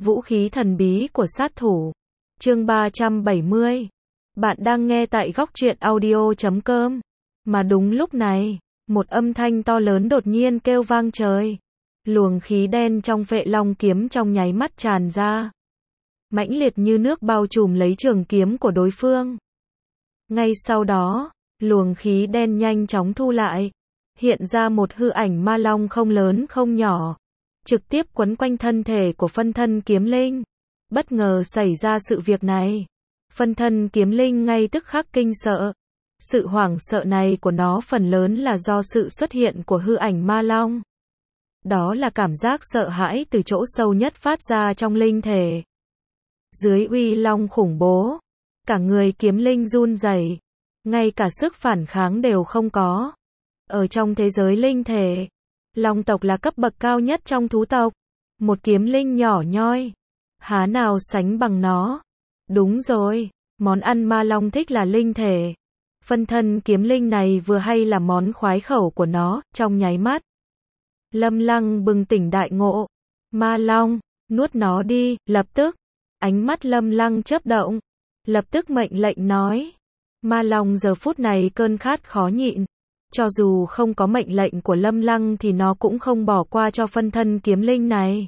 Vũ khí thần bí của sát thủ. Chương 370. Bạn đang nghe tại góc truyện audio.com. Mà đúng lúc này, một âm thanh to lớn đột nhiên kêu vang trời. Luồng khí đen trong Vệ Long kiếm trong nháy mắt tràn ra, mãnh liệt như nước bao trùm lấy trường kiếm của đối phương. Ngay sau đó, luồng khí đen nhanh chóng thu lại, hiện ra một hư ảnh ma long không lớn không nhỏ, trực tiếp quấn quanh thân thể của phân thân kiếm linh. Bất ngờ xảy ra sự việc này, phân thân kiếm linh ngay tức khắc kinh sợ. Sự hoảng sợ này của nó phần lớn là do sự xuất hiện của hư ảnh ma long. Đó là cảm giác sợ hãi từ chỗ sâu nhất phát ra trong linh thể. Dưới uy long khủng bố, cả người kiếm linh run rẩy, ngay cả sức phản kháng đều không có. Ở trong thế giới linh thể, long tộc là cấp bậc cao nhất trong thú tộc. Một kiếm linh nhỏ nhoi, há nào sánh bằng nó. Đúng rồi, món ăn ma long thích là linh thể. Phân thân kiếm linh này vừa hay là món khoái khẩu của nó. Trong nháy mắt, Lâm Lăng bừng tỉnh đại ngộ. Ma long, nuốt nó đi. Lập tức, ánh mắt Lâm Lăng chớp động, lập tức mệnh lệnh nói. Ma long giờ phút này cơn khát khó nhịn, cho dù không có mệnh lệnh của Lâm Lăng thì nó cũng không bỏ qua cho phân thân kiếm linh này.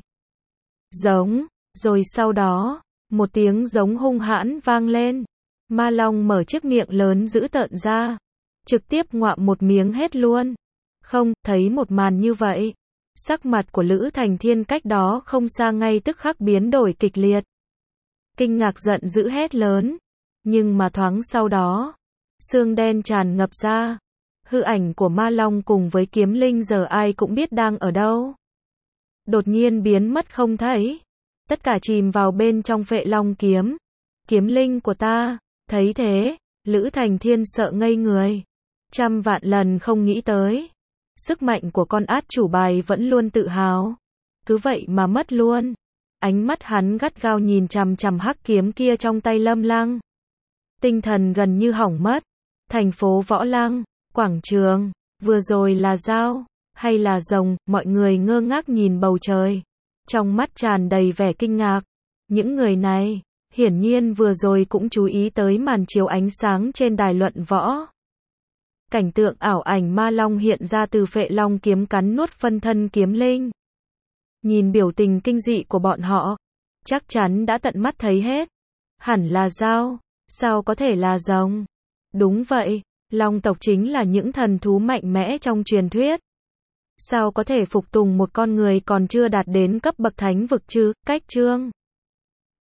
Giống. Rồi sau đó, một tiếng giống hung hãn vang lên. Ma long mở chiếc miệng lớn dữ tợn ra, trực tiếp ngoạm một miếng hết luôn. Không, thấy một màn như vậy, sắc mặt của Lữ Thành Thiên cách đó không xa ngay tức khắc biến đổi kịch liệt. Kinh ngạc giận dữ hét lớn, nhưng mà thoáng sau đó, xương đen tràn ngập ra. Hư ảnh của ma long cùng với kiếm linh giờ ai cũng biết đang ở đâu, đột nhiên biến mất không thấy. Tất cả chìm vào bên trong Vệ Long kiếm. Kiếm linh của ta. Thấy thế, Lữ Thành Thiên sợ ngây người. Trăm vạn lần không nghĩ tới, sức mạnh của con át chủ bài vẫn luôn tự hào, cứ vậy mà mất luôn. Ánh mắt hắn gắt gao nhìn chằm chằm hắc kiếm kia trong tay Lâm Lăng. Tinh thần gần như hỏng mất. Thành phố Võ Lăng, quảng trường, vừa rồi là dao, hay là rồng, mọi người ngơ ngác nhìn bầu trời, trong mắt tràn đầy vẻ kinh ngạc. Những người này, hiển nhiên vừa rồi cũng chú ý tới màn chiếu ánh sáng trên đài luận võ. Cảnh tượng ảo ảnh ma long hiện ra từ Vệ Long kiếm cắn nuốt phân thân kiếm linh. Nhìn biểu tình kinh dị của bọn họ, chắc chắn đã tận mắt thấy hết. Hẳn là dao, sao có thể là rồng? Đúng vậy, long tộc chính là những thần thú mạnh mẽ trong truyền thuyết. Sao có thể phục tùng một con người còn chưa đạt đến cấp bậc thánh vực chứ? Cách chương